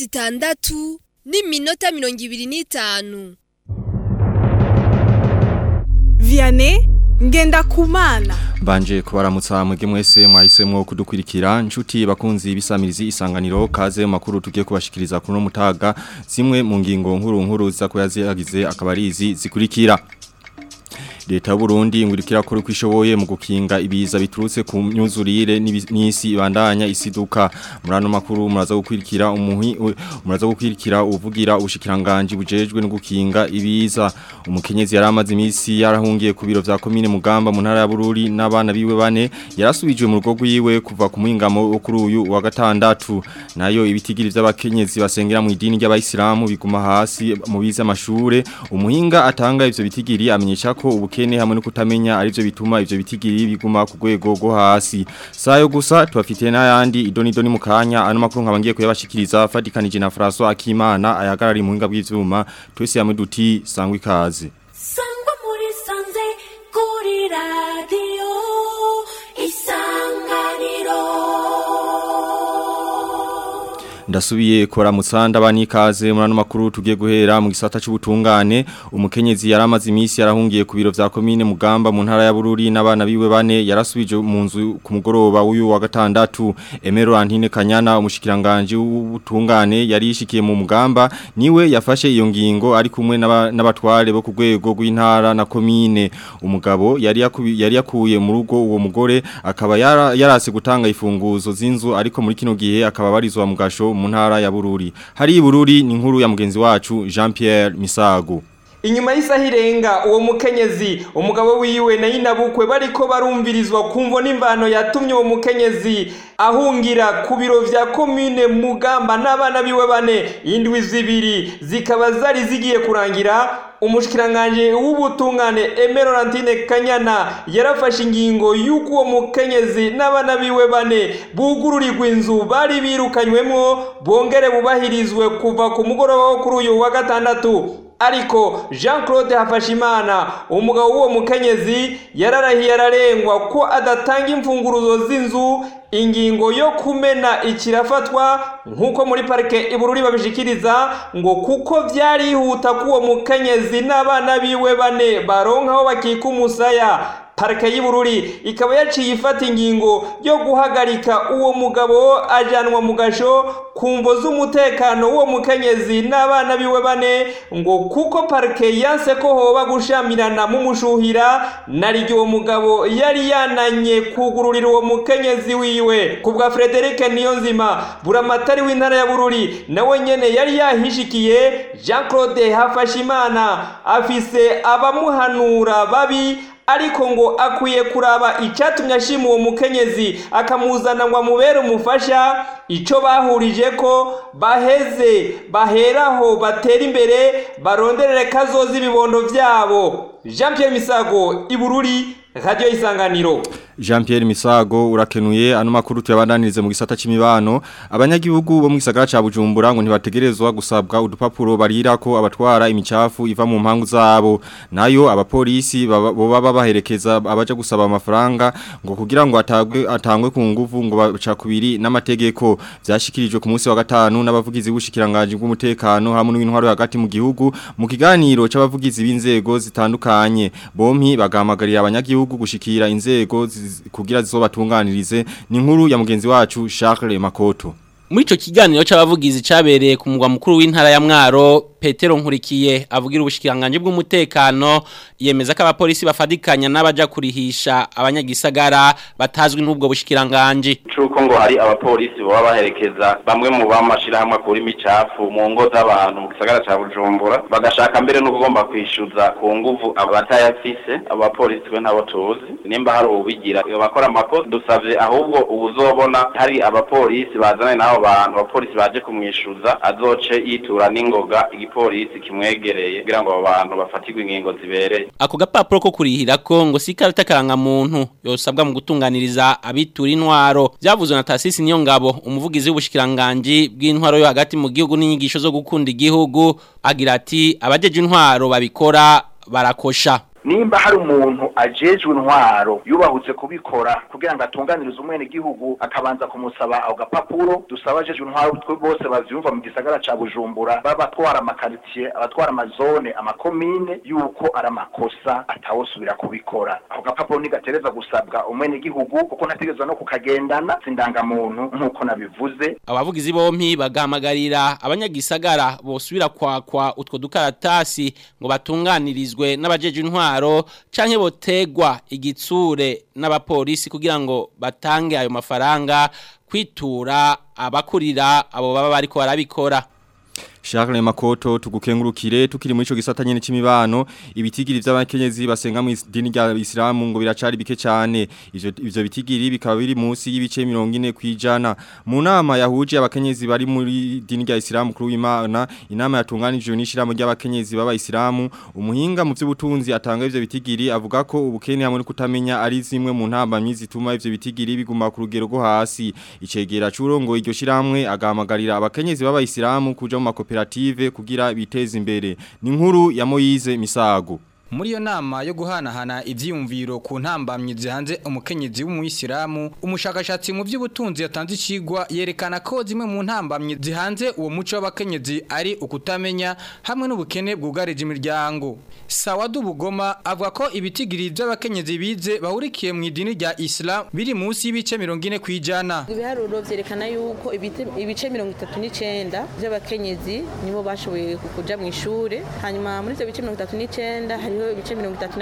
6:26 Vianney Ngendakumana. Banje kubaramutsa mwege mwese mwahisemwo kudukwirikira nshuti bakunzi bisamirizi isanganiro kaze makuru tugiye kubashikiriza kuno mutaga zimwe mu ngingo nkuru zakoyazihagize akabarizi zikurikira. Leta y'u Burundi ingurikira kuri kwishoboye mu gukinga ibiza biturutse ku myuzurire n'isi ibandanya isiduka murano makuru muraza gukwirikira uvugira ubushikiranganje bujejwe no gukinga ibiza umukenyezi yaramaze imisi yarahungiye ku biro vya commune Mugamba mu ntara ya Bururi n'abana biwe bane yarasubijwe mu rugo rwiwe kuva ku muhingamo wo kuri uyu wa gatandatu nayo ibitigiri vy'abakenyezi basengera mu idini ry'abayisilamu biguma hasi mu biza amashure umuhinga atanga ivyo bitigiri amenyesha ko ubukene hamwe no kutamenya arivyo bituma ivyo bitigiri biguma ku rwego rwo hasi sayo gusa tubafitiye n'ayandi idoni mu kanya ano makuru nkabangiye kuyabashikiriza fatikanije na François Akimana ayagarari mu hinga bw'ivyuma twese yamwe duti sangwa ikaze sangwa muri sanze kuri radio isanganiro Ndasubiye kora mutsanda banikaze murano makuru tugiye guhera mu gisata c'ubutungane umukenyezi yaramaze imisi yarahungiye ku biro vya commune Mugamba mu ntara ya Bururi n'abana biwe bane yarasubije mu nzu ku mugoroba uyu wa gatandatu Emero Antine Kanyana umushikiranganje w'ubutungane yarishikiye mu Mugamba niwe yafashe iyo ngingo ari kumwe n'abatware bo ku rwego rw'intara na commune umugabo yari yakuye mu rugo uwo mugore akaba yarase gutanga ifunguzo z'inzu ariko muri kino gihe akaba barizwa mu gasho mu ntara ya Bururi hari Bururi ni nkuru ya mugenzi wacu Jean Pierre Misago Inyuma y'isaha irenga uwo mukenyezi umugabo wiwe na nyinabukwe bariko barumvirizwa kumvo n'imvano yatumye uwo mukenyezi ahungira ku biro vya commune Mugamba n'abana biwe bane indwi zibiri zikaba zari zigiye kurangira umushikiranganje w'ubutungane Emero Antine Kanyana yarafashe ingingo y'uko uwo mukenyezi n'abana biwe bane bugururirwa inzu bari birukanywemo bongere bubahirizwe kuva ku mugoroba wo kuri uyu wa gatandatu ariko Jean-Claude Hafashimana umugabo w'uwo mukenyezi yararahiye ararengwa ko adatanga imfunguruzo z'inzu ingingo yo kumena ikirafatwa nkuko muri parike ibururi babishikiriza ngo kuko vyarihuta ko uwo mukenyezi n'abana biwe bane baronka aho bakika umusaya parike y'Ibururi ikaba yaciye ifata ingingo yo guhagarika uwo mugabo ajanwa mu gasho kumvo z'umutekano w'uwo mukenyezi n'abana biwe bane ngo kuko parike yanse ko hoba gushamirana mu mushuhira nariryo uwo mugabo yari yananye kugururira uwo mukenyezi wiwe kubwa Frederic Niyonzima buramatari w'intara ya Bururi nawe nyene yari yahishikiye Jean-Claude Hafashimana afise abamuhanura babi ariko ngo akwiye kuraba icatumye ashima uwo mukenyezi akamuzana ngo amubere umufasha ico bahurije ko baheraho batera imbere baronderere kazoza ibibondo vyabo Jean Pierre Misago Ibururi Radio Isanganiro Jean Pierre Misago urakenuye ano makuru tuyabandanirize mu gisata c'imibano abanyagihugu bo mu gisagara ca Bujumbura ngo ntibategerezwa gusabwa udupapuro barira ko abatwara imicafu iva mu mpangu zabo nayo abapolisi baba baherekeza abaje gusaba amafaranga ngo kugira ngo atangwe ku nguvu ngo bacakubiri n'amategeko vyashikirijwe ku munsi wa gatanu n'abavugizi b'ubushikiranganje bw'umutekano hamwe n'intwaro hagati mu gihugu mu kiganiro c'abavugizi b'inzego zitandukanye bompi bagamagarira abanyagihugu gushikira inzego kugira zizobatunganirize ni nkuru ya mugenzi wacu Charles Makoto muri ico kiganiro c'abavugizi cabereye ku mugwa mukuru w'intara ya Mwaro Petero Nkurikiye avugira ubushikiranganje bw'umutekano yemeza ko abapolisi bafadikanya n'abaja kurihisha abanyagisagara batazwi n'ubwo bushikiranganje cuko ngo hari abapolisi baba baherekeza bamwe mu bamashira hamwe kuri imicafu mu ngo z'abantu mu gisagara ca Bujumbura bagashaka mbere no kugomba kwishuza ku nguvu abatayafise abapolisi we ntabo tuzi nimba hari ubigira bakora amakosa dusavye ahubwo ubuzobona hari abapolisi bazana naho bantu abapolisi baje kumwishuza azoce yitura n'ingoga igipolisi kimwegereye kugira ngo abantu bafatirwe ingingo zibereye ako gapapuro ko kurihira ko ngo sikarata karanga muntu yosabwa mu gutunganiriza abitura intwaro byavuzwe na Tasisi niyo ngabo umuvugizi w'ubushikiranganje bw'intwaro yo hagati mu gihugu n'inyigisho zo gukunda igihugu agira ati abajeje intwaro babikora barakosha nimba hari umuntu ajejwe intwaro yubahutse kubikora kugira ngo atunganirize umwene gihugu akabanza kumusaba ako gapapuro dusaba ajejwe intwaro twe bose bavyumva mu gisagara ca Bujumbura babatwara amakaritier abatwara amazone amakomine yuko ari amakosa atawosubira kubikora ako gapapuro nigatereza gusabwa umwene gihugu kuko ntategerezwa no kukagendana sindangamuntu nkuko nabivuze. Abavugizi bompi bagahamagarira abanyagisagara bosubira kwakwa utwo dukaratasi ngo batunganirizwe n'abajeje intwaro canke botegwa igitsure n'abapolisi kugira ngo batange ayo mafaranga kwitura abakurira abo baba bariko barabikora. Charles Makoto tugukengurukire tukiri muri ico gisata nyene c'imibano ibitigiri vy'abakenyezi basenga mu dini rya Islamu ngo biracari bike cyane ivyo bitigiri bikaba biri munsi y'ibice 40 kwijana mu nama yahuje abakenyezi bari muri dini rya Islamu kuri Imana inama yatunganijwe n'ishiramo ry'abakenyezi baba Islamu umuhinga mu vy'ubutunzi atanga ivyo bitigiri avuga ko ubukene hamwe no kutamenya ari zimwe mu ntambamyi zituma ivyo bitigiri biguma ku rugero rwo hasi icegera curongo iryo shiramwe agahamagarira abakenyezi baba Islamu kuja mu makoperative kugira biteze imbere ni nkuru ya Moyize Misago. Muri yo nama yo guhanahana ivyiyumviro ku ntambamye zihanze umukenyezi w'umuyisilamu umushakashatsi mu by'ubutunzi yatanze icigwa yerekana ko zimwe mu ntambamye zihanze uwo muco w'abakenyezi ari ukutamenya hamwe n'ubukene bwugarije imiryango. Sawadu Bugoma avuga ko ibitigiri by'abakenyezi bize bahurikiye mu idini rya Islam biri munsi y'ibice 40 kwijana. Ibiharuro vyerekana yuko ibice 39 by'abakenyezi nibo bashoboye kuja mu ishure hanyuma muri ivyo bice 39 hari ibice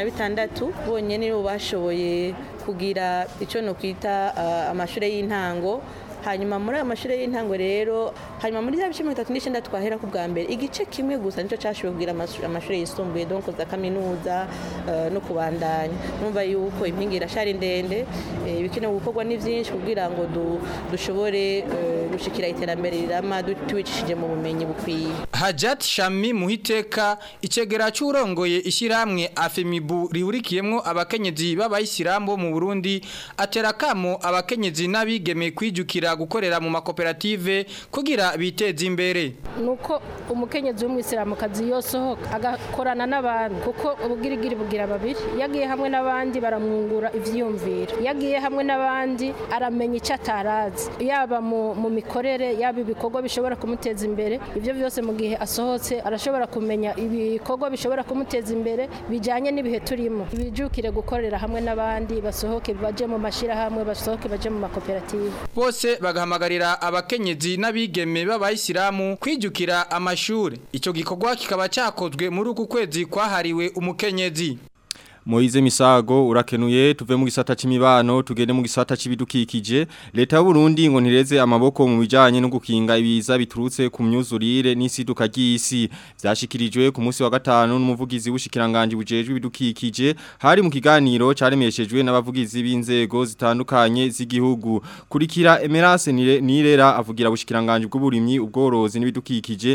36 bonyene nibo bashoboye kugira ico no kwita amashure y'intango hanyuma muri amashuri y'intango rero hanyuma muri 2039 twahera ku bwa mbere igice kimwe gusa nico cyashoboye kugira amashuri yisumbuye donc za kaminuza no kubandanya numva yuko impingira shari ndende bikenewe gukorwa ni byinshi kugira ngo dushobore gushikira iterambere rirama twicishije mu bumenyi bukwiye. Hajat Shami Muhiteka icegera cyurongoye ishiramwe Afemibu rihurikiyemwo abakenyezi b'abayisirambo mu Burundi aterakamo abakenyezi n'abigeme kwijukira gukorera mu makoperative kugira biteze imbere. Nuko umukenyezi w'umwisiramu kazi yosohoka agakorana n'abantu kuko ubugirigiri bugira babiri yagiye hamwe n'abandi baramwungura ivyiyumviro yagiye hamwe n'abandi aramenya icyo atarazi yaba mu mikorere yaba ibikorwa bishobora kumuteza imbere ivyo byose mu gihe asohotse arashobora kumenya ibikorwa bishobora kumuteza imbere bijanye n'ibihe turimo bijukire gukorera hamwe n'abandi basohoke baje mu mashira hamwe basohoke baje mu makoperative. Bose bagahamagarira abakenyezi n'abigeme b'abayisilamu kwijukira amashuri. Ico gikorwa kikaba cyakozwe muri uku kwezi kwahariwe umukenyezi. Moize Misago urakenuye tuve mu gisata c'imibano tugende mu gisata c'ibidukikije leta y'u Burundi ngo ntireze amaboko mu bijanye no gukinga ibiza biturutse ku myuzurire n'isiduka ry'isi byashikirijwe ku munsi wa gatanu n'umuvugizi w'ushikiranganje bujejwe ibidukikije hari mu kiganiro caremeshejwe n'abavugizi b'inzego zitandukanye z'igihugu kurikira Emerance Nirera avugira ubushikiranganje bw'uburimyi ubworozi n'ibidukikije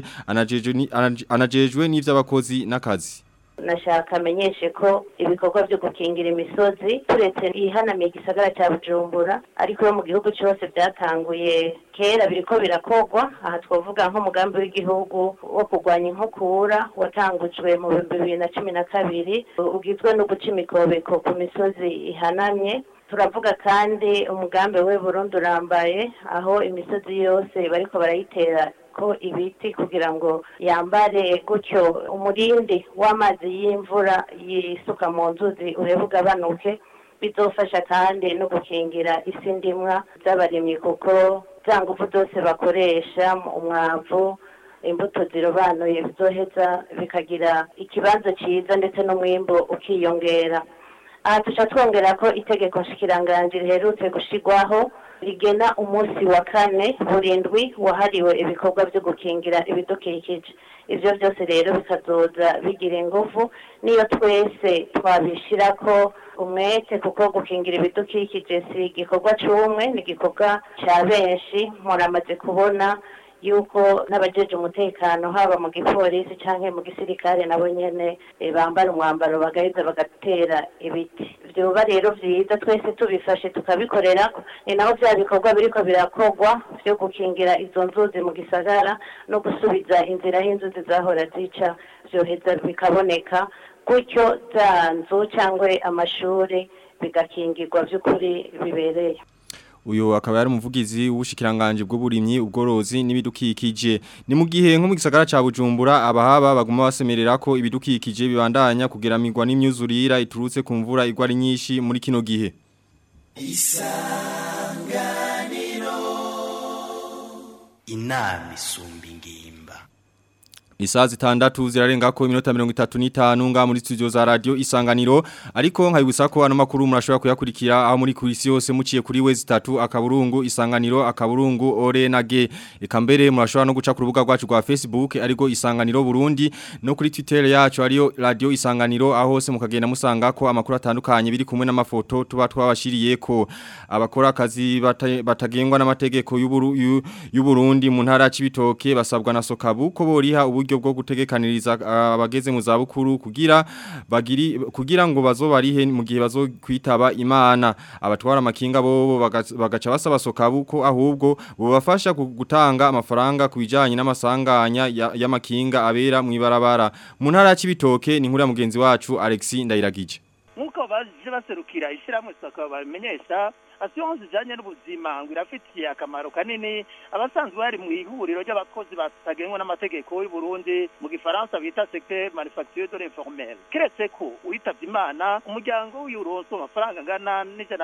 anajejwe n'ivy'abakozi n'akazi. Nashaka amenyeshe ko ibikorwa byo gukingira imisozi turetse ihanamiye gisagara cya Bujumbura ariko mu gihugu cyose byatanguye kera biriko birakogwa aha twovuga nko mugambi w'igihugu wo kurwanya inkukura watangujwe mu 2012 ugizwe no guca imikobeko ku misozi ihanamye. Turavuga kandi umugambi we Burundi urambaye aho imisozi yose bariko barayitera ko ibiti kugira ngo yambare gutyo umurindi w'amazi y'imvura yisuka mu nzuzi urebugabanuke bizofasha kandi no gukingira isi ndimwa z'abarimyi kuko za ngufu zose bakoresha umwavu imbuto zirobanuye bizoheza bikagira ikibanza cyiza ndetse n'umwimbo ukiyongera. Aha tuca twongera ko itegeko nshikiranganje riherutse gushigwaho rigena umunsi wa 4 burindwi wahariwe ibikorwa byo gukingira ibidukikije. Ivyo byose rero bikazoza bigira ingufu niyo twese twabishira ko umwete kuko gukingira ibidukikije si igikorwa cy'umwe ni igikorwa cya benshi muramaze kubona yuko n'abajeje umutekano haba mu gipolisi canke mu gisirikare nabo nyene bambara umwambaro bagaheza bagatera ibiti. Vyoba rero vyiza twese tubifashe tukabikorera, ni naho vya bikorwa biriko birakogwa vyo gukingira izo nzuzi mu gisagara no gusubiza inzira y'inzuzi zahora zica vyoheza bikaboneka, gutyo za nzu cyangwa amashuri bigakingirwa by'ukuri bibereye. Uyo akaba yari umuvugizi w'ubushikiranganje bw'uburimyi ubworozi n'ibidukikije. Ni mu gihe nko mu gisagara ca Bujumbura abahaba baguma basemerera ko ibidukikije bibandanya kugeramirwa n'imyuzurira iturutse ku mvura igwa ari nyinshi muri kino gihe. Isanganiro inama isumba ingimba. Isaa zitandatu zirarenga ko iminota 35 nga muri studio za radio Isanganiro, ariko nkabibutsa ko ano makuru murashobora kuyakurikira aho muri kurisi yose muciye kuri wezi 3 akaburungu Isanganiro akaburungu orenage. Eka mbere murashobora no guca ku rubuga rwacu rwa Facebook ariko Isanganiro Burundi, no kuri Twitter yacu ariyo radio Isanganiro, aho hose mukagenda musanga ko amakuru atandukanye biri kumwe n'amafoto tuba twabashiriye ko abakora akazi batagengwa n'amategeko y'Uburundi mu ntara y'Ibitoke basabwa na Sokabu ko boriha uburyo bwo gutegekaniriza abageze mu zabukuru kugira ngo bazobarihe mu gihe bazokwitaba Imana. Abatwara amakinga bo bagaca basaba Sokabu ko ahubwo bobafasha gutanga amafaranga kubijanye n'amasanganya y'amakinga abera mu ibarabara. Mu ntara y'Ibitoke ni nkuru ya mugenzi wacu Alexis Ndayiragije. Nkuko baje baserukira ishiramwe Sokabu bamenyesha assurance ijanye n'ubuzima ngo irafitiye akamaro kanini abasanzwe bari mu ihuriro ry'abakozi batagengwa n'amategeko y'u Burundi, mu gifaransa bita secteur manufacture de l'informel. Kiretse ko uhitavye Imana umuryango w'uronso amafaranga ngana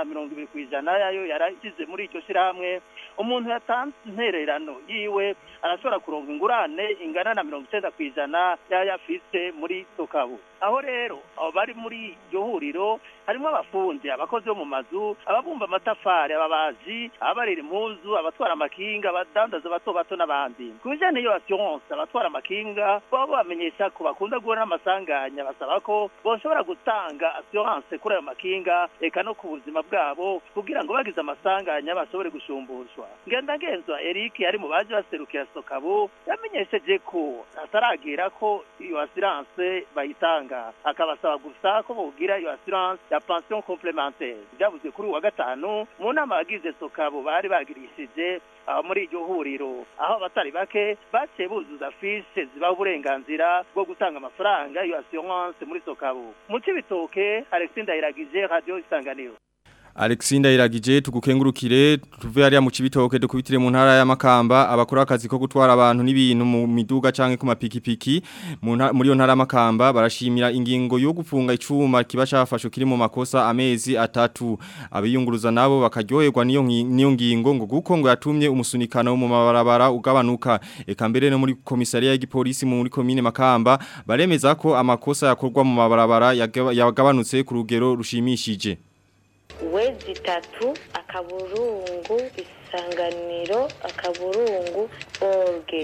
n'120% yayo yaragize muri icyo shiramwe, umuntu yatanze intererano yiwe arashobora kuronka ingurane ingana na 90% yayafise muri Sokabu. Aho rero abo bari muri iryo huriro harimo abafundi, abakozi bo mu mazu, ababumba amatafari, ababaji, abarira impuzu, abatwara amakinga, abadandaza bato n'abandi. Kujanye n'iyo assurance abatwara amakinga babo bamenyesha ko bakunda guhura n'amasanganya, basaba ko boshobora gutanga assurance kuri ayo makinga eka no ku buzima bwabo kugira ngo bagize amasanganya bashobore gushumbushwa. Ngendagenzwa Eric yari mu baje baserukira Sokabu yamenyesheje ko ataragira ko iyo assurance bayitanga, akabasaba gusa ko bogira iyo assurance ya pension complémentaire. Byavuze kuri wa gatanu mu nama bagize Sokabu bari bagirishije muri iryo huriro, aho abatari bake baciye buzuza fiche ziba uburenganzira bwo gutanga amafaranga iyo assurance muri Sokabu. Mu Cibitoke, Alexis Ndayiragije, Radio Isanganiro. Alexis Ndayiragije tugukengurukire tuve hariya mu Cibitoke dukubitire mu ntara ya Makamba. Abakora akazi ko gutwara abantu n'ibintu mu miduga canke ku mapikipiki muri yo ntara ya Makamba barashimira ingingo yo gufunga icuma kiba cafasho kiri mu makosa amezi 3. Abiyunguruza nabo bakaryoherwa niyo ngingo ngo guko ngo yatumye umusunikano mu mabarabara ugabanuka. Eka mbere no muri komisariya y'igipolisi muri komine Makamba baremeza ko amakosa yakorwa mu mabarabara yagabanutse ku rugero rushimishije. Wezi 3 akaburungu Isanganiro akaburungu orge.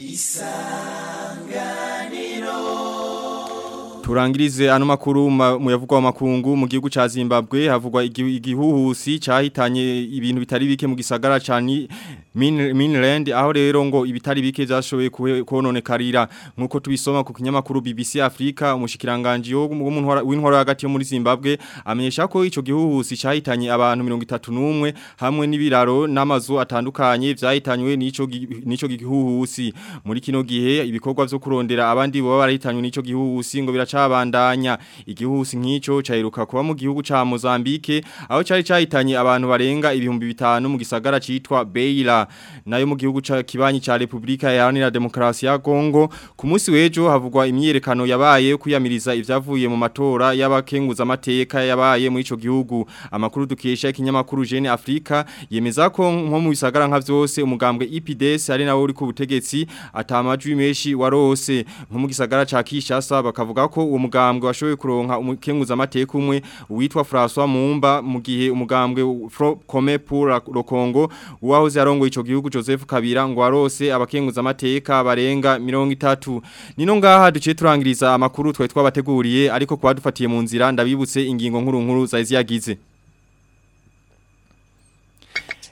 Isanganiro. Turangirize ano makuru mu yavugwa makungu mu gihugu ca Zimbabwe havugwa igihuhusi cahitanye ibintu bitari bike mu gisagara cani Mainland, aho rero ngo ibitari bike byashoboye kononekarira nkuko tubisoma ku kinyamakuru BBC Africa. Umushikiranganje w'intwaro hagati yo muri Zimbabwe amenyesha ko ico gihuhusi cahitanye abantu 31 hamwe n'ibiraro n'amazu atandukanye vyahitanywe n'ico gihuhusi. Muri kino gihe ibikorwa vyo kurondera abandi bo barahitanywe n'ico gihuhusi ngo biracabandanya. Igihuhusi nk'ico cyaheruka kuba mu gihugu ca Mozambique aho cyari cyahitanye abantu barenga 5,000 mu gisagara citwa Beira. Nayo mu gihugu ca kibanyi ca Republika Iharanira Demokarasi ya Kongo ku munsi w'ejo havugwa imyiyerekano yabaye kuyamiriza ivyavuye mu matora y'abakenguza amateka yabaye muri ico gihugu. Amakuru dukesha ikinyamakuru Jeune Africa yemeza ko nko mu bisagara nka vyose umugambwe IPDS ari nawo uri ku butegetsi atamajwi menshi warose. Nko mu gisagara ca Kinshasa bakavuga ko uwo mugambwe washoboye kuronka umukenguza amateka umwe witwa François Mumba, mu gihe umugambwe Front Commun pour le Congo wahoze arongo ico gihugu Joseph Kabila ngo warose abakenguza amateka barenga 30. Nino ngaha duciye turangiriza amakuru twari twabateguriye, ariko kwa dufatiye mu nzira ndabibutse ingingo nkuru zaizi yagize.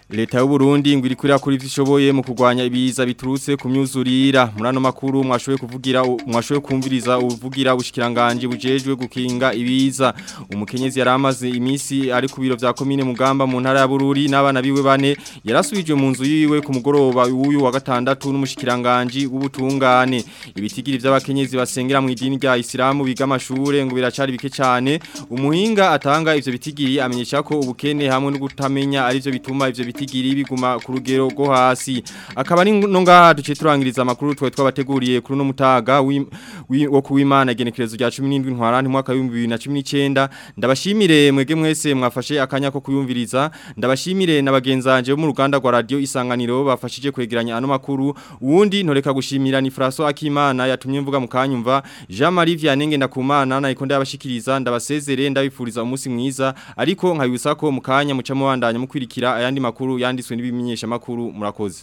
Leta y'u Burundi ngo irikurira kuri vishoboye mu kugwanya ibiza biturutse ku myuzurira murano makuru mwashoboye kumviriza uvugira ubushikiranganje bujejwe gukinga ibiza umukenyezi yaramaze imisi ari ku biro vya komine Mugamba mu ntara ya Bururi n'abana biwe bane yarasubijwe mu nzu yiwe ku mugoroba uyu wa gatandatu n'umushikiranganje w'ubutungane ibitigiri vy'abakenyezi basengera mu idini rya Islamu biga amashure ngo biracari bike cyane umuhinga atanga ivyo bitigiri amenyesha ko ubukene hamwe no gutamenya ari byo bituma ivyo bitigiri biguma ku rugero rwo hasi akaba ari no ngaha duce turangiriza amakuru twabateguriye kuri no mutaga wo kuwimana genekerezo rya 17 ntwarante mwaka wa 2019 ndabashimire mwege mwese mwafashe akanya ko kuyumviriza ndabashimire nabagenzanje bo mu ruganda rwa radio Isanganiro bafashije kwegeranya ano makuru uwundi ntoreka gushimira ni François Akimana yatumye mvuga mu kanyumva Jean Marie Vianney Ngendakumana na ikonda yabashikiriza ndabasezere ndabifuriza umunsi mwiza ariko nkabibutsa ko mu kanya muca mubandanya mukwirikira ayandi makuru yanditswe n'ibimenyesha makuru murakoze.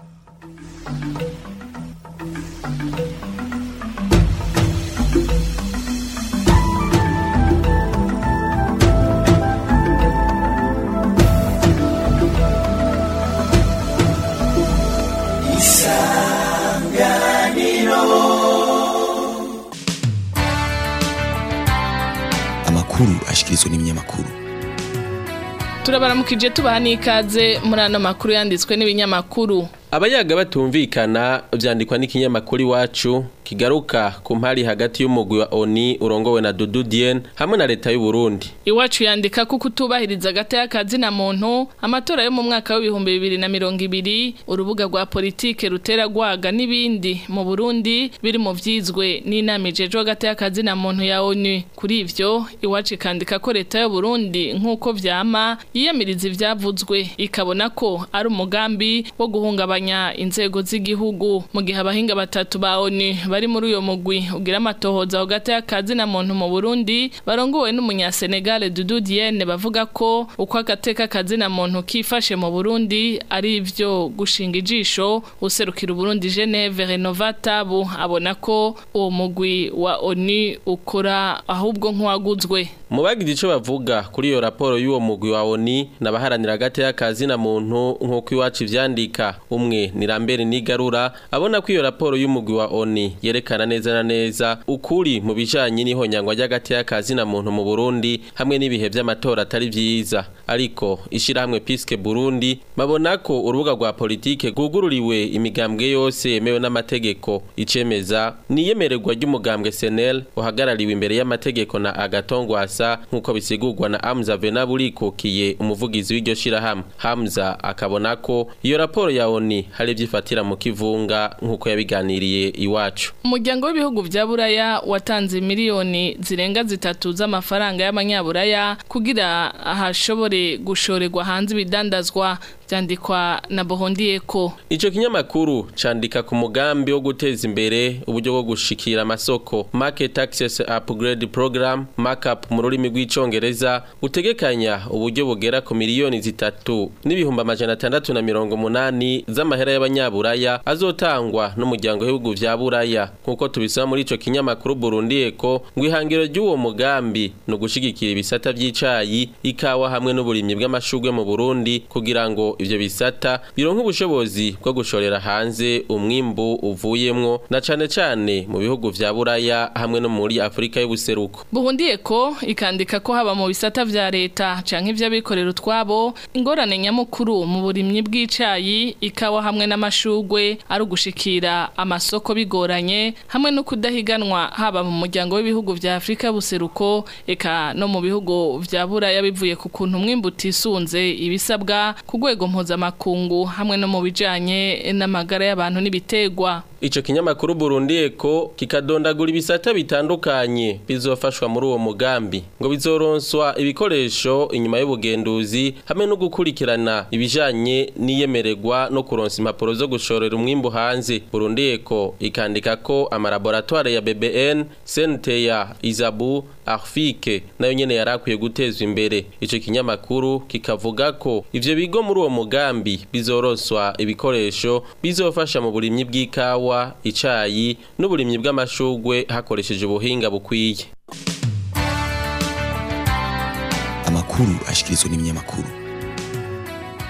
Amakuru ashikirizwa n'ibinyamakuru. Turabaramukije tubaha n'ikaze muri ano makuru yanditswe n'ibinyamakuru. Abayaga batumvikana vyandikwa n'ikinyamakuru Iwacu kigaruka ku mpari hagati y'umugwi wa ONI urongowe na Dudu Dieng hamwe na leta y'u Burundi. Iwacu yandika ko kutubahiriza gataya kazi na muntu amatora yo mu mwaka wa 2020 urubuga rwa politike rutera gwaga n'ibindi mu Burundi biri mu vyizwe n'inama ijejwe gataya kazi na muntu ya ONU. Kuri ivyo Iwacu kandika ko leta y'u Burundi nkuko vyama yiyamiriza ivyavuzwe ikabona ko ari umugambi wo guhungabanya inzego z'igihugu mu gihe abahinga batatu ba ONU bari muri uyo mugwi ugira amatohoza hagati y'akazi na muntu mu Burundi barongowe n'umunya Senegal Dudu Dieng bavuga ko uko agateka kazi na muntu kifashe mu Burundi ari ivyo gushinga ijisho userukira Burundi Geneve Renovatabu abona ko uwo mugwi wa ONU ukora ahubwo nk'uwaguzwe. Mu bagize ico bavuga kuri iyo raporo y'uwo mugwi wa ONU nabaharanira hagati y'akazi na muntu nk'uko Iwacu vyandika umwe ni Lambert Nigarura abona ko iyo raporo y'umugwi wa ONU yerekana neza na neza ukuri mu bijanye n'ihonyangwa ry'agati y'akazi na muntu mu Burundi hamwe n'ibihe vy'amatora atari vyiza ariko ishira hamwe Piske Burundi babona ko urubuga rwa politike gugururiwe imigambwe yose yemewe n'amategeko icemeza niyemererwa ry'umugambwe SNL uhagarariwe imbere y'amategeko na Agatongwasa nkuko bisigurwa na Hamza Venaburikukiye umuvugizi w'iryo shira hamwe Hamza akabona ko iyo raporo ya ONU hari vyifatira mu kivunga nkuko yabiganiriye Iwacu. Umuryango w'ibihugu vya Buraya watanze miliyoni zirenga 3 z'amafaranga y'amanyaburaya kugira ahashobore gushorerwa hanze bidandazwa byandikwa na Bohondieko. Ico kinyamakuru candika ku mugambi wo guteza imbere uburyo bwo gushikira amasoko Market Access Upgrade Program markup mu rurimi rw'icongereza utegekanya uburyo bugera ku miliyoni 3 n'ibihumbi 680 z'amahera y'abanyaburaya azotangwa n'umuryango w'ibihugu vya Buraya nkuko tubisaba muri ico kinyamakuru Burundieko ngo ihangiro ry'uwo mugambi no gushigikira ibisata by'icayi ikawa hamwe n'uburimyi bw'amashugwe mu Burundi kugira ngo ivyo bisata bironka ubushobozi bwo gushorera hanze umwimbu uvuyemwo na cane mu bihugu vya Buraya hamwe no muri Afrika y'ubuseruko. Buhundieko ikandika ko haba mu bisata vya leta canke ivy'abikorera utwabo ingorane nyamukuru mu burimyi bw'icayi ikawa hamwe n'amashugwe ari ugushikira amasoko bigoranye hamwe no kudahiganwa haba mu muryango w'ibihugu vya Afrika y'ubuseruko eka no mu bihugu vya Buraya bivuye ku kuntu umwimbu utisunze ibisabwa ku rwego mpuzamakungu hamwe no mu bijanye n'amagara y'abantu n'ibitegwa. Ico kinyamakuru Burundieko kikadondagura ibisata bitandukanye bizofashwa muri uwo mugambi ngo bizoronswa ibikoresho inyuma y'ubugenduzi hamwe no gukurikirana ibijanye niyemererwa no kuronsa impapuro zo gushorera umwimbu hanze. Burundieko ikandika ko amalaboratoire ya BBN, Senteya, Izabu, Arfike nayo nyene yarakwiye gutezwa imbere. Ico kinyamakuru kikavuga ko ivyo bigo muri uwo mugambi bizoronswa ibikoresho bizofasha mu burimyi bw'ikawa icayi n'uburimyi bw'amashugwe hakoresheje ubuhinga bukwiye. Amakuru ashikirizwa n'ibinyamakuru.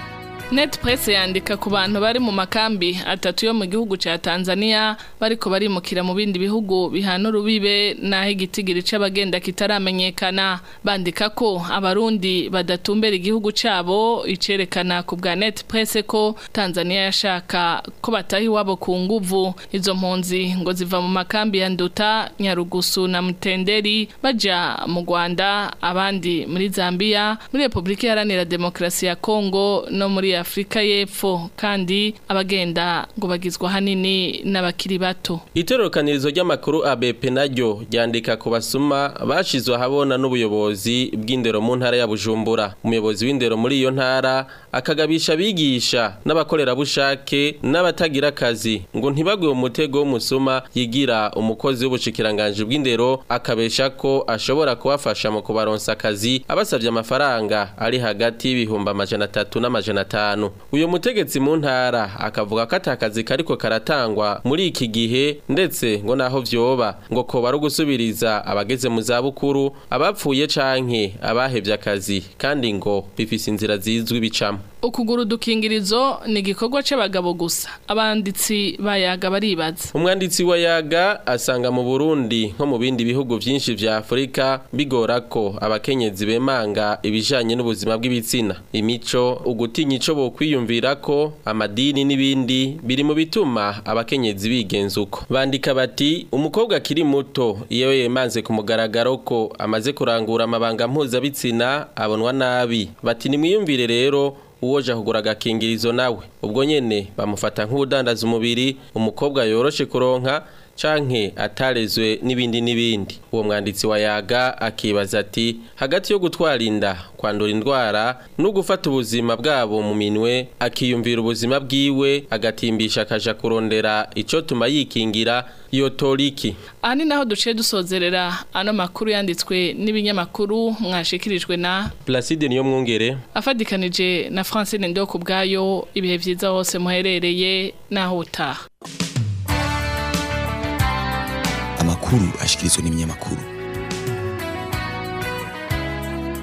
Net Press yandika ku bantu bari mu makambi atatu yo mu gihugu ca Tanzania bariko barimukira mu bindi bihugu bihana urubibe naho igitigiri c'abagenda kitaramenyekana. Bandika ko abarundi badatumbera igihugu cabo, icerekana ku bwa Net Press ko Tanzania yashaka ko batahi wabo ku nguvu. Izo mpunzi ngo ziva mu makambi ya Nduta, Nyarugusu na Mutenderi baja mu Rwanda, abandi muri Zambia, muri Republika Iharanira Demokarasi ya Kongo no muri Afrika y'Epfo, kandi abagenda ngo bagizwa hanini n'abakiri bato. Itorokanirizo ry'amakuru ABP naryo ryandika ku basuma bashizwe habona n'ubuyobozi bw'indero mu ntara ya Bujumbura. Umuyobozi w'indero muri iyo ntara akagabisha bigisha n'abakorera bushake n'abatagira akazi ngo ntibagwe mu mutego w'umusuma yigira umukozi w'ubushikiranganje bw'indero, akabesha ko ashobora kubafasha mu kubaronsa akazi abasavye amafaranga ari hagati y'ibihumbi 300 na 500. Uyo mutegetsi mu ntara akavuga ko atakazi kariko karatangwa muri iki gihe, ndetse ngo naho vyoba ngo ko bari gusubiriza abageze mu zabukuru, abapfuye canke abahevye akazi, kandi ngo bifise inzira zizwi bicamo. Ukuguru dukingirizo ni igikorwa c'abagabo gusa. Abanditsi bayaga baribaza. Umwanditsi wa Yaga asanga mu Burundi nko mu bindi bihugu vyinshi vya Afrika bigora ko abakenyezi bemanga ibijanye n'ubuzima bw'ibitsina, imico, ugutinya ico bo kwiyumvira ko, amadini n'ibindi biri mu bituma abakenyezi bigenza uko. Bandika bati umukobwa akiri muto iyo yemanze ku mugaragaro ko amaze kurangura amabanga mpuzabitsina abonwa nabi. Bati nimwiyumvire rero uwoja kugura agakingirizo nawe ubwo nyene bamufata nk'udandaza umubiri, umukobwa yoroshe kuronka canke atarezwe n'ibindi. Uwo mwanditsi wa Yaga akibaza ati hagati yo gutwara inda, kwandura indwara no gufata ubuzima bwabo mu minwe, akiyumvira ubuzima bwiwe agatimbisha akaja kurondera ico tuma yikingira yotoriki. Ani naho duce dusozerera ano makuru yanditswe n'ibinyamakuru mwashikirijwe na Placide niyo mwungere afadikanije na Francine Ndo kubgayo. Ibihe vyiza hose muherereye naho utaha. Amakuru ashikirizwa n'ibinyamakuru.